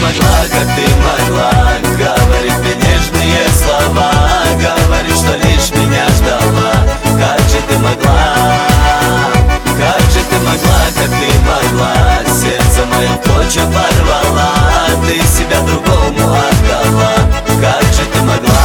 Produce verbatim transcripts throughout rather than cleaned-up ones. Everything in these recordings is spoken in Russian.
могла, как ты могла говорить мне нежные слова, говорить, что лишь меня ждала. Как же ты могла, как же ты могла, как ты могла, сердце мое в клочья порвала, ты себя другому отдала. Как же ты могла.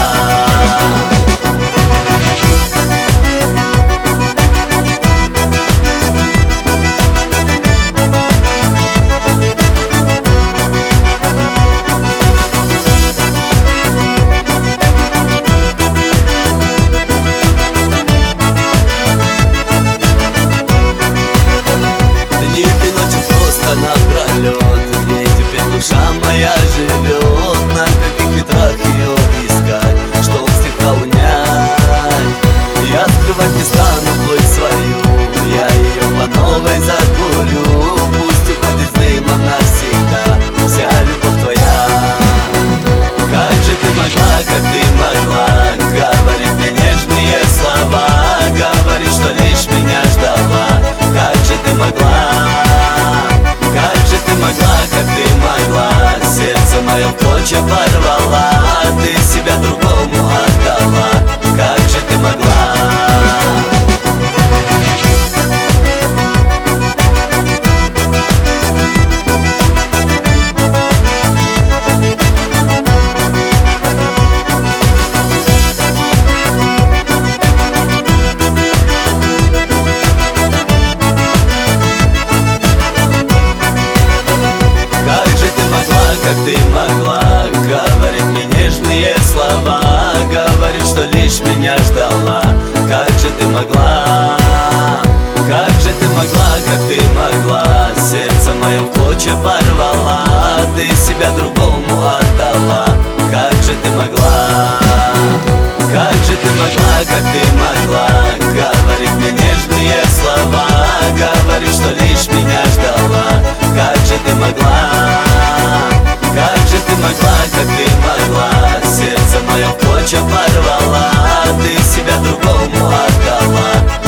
Душа моя живет, на каких ветрах ее искать, чтоб стиха унять. Я открывать не стану плоть свою, я ее по новой закурю. Пусть уходит дымом навсегда вся любовь твоя. Как же ты могла, как ты могла говорить мне нежные слова, говорить, что лишь меня ждала. Как же ты могла, как же ты могла, как ты могла, сердце мое в клочья порвала, ты себя другому отдала. Как же ты могла. Как ты могла говорить мне нежные слова, говорить, что лишь меня ждала. Как же ты могла, как же ты могла, как ты могла, сердце мое в клочья порвала, ты себя другому отдала. Как же ты могла, как же ты могла, как ты могла говорить мне нежные слова, говорить, что лишь меня ждала. Как же ты могла, как же ты могла, как ты могла, сердце мое в клочья порвала, ты себя другому отдала.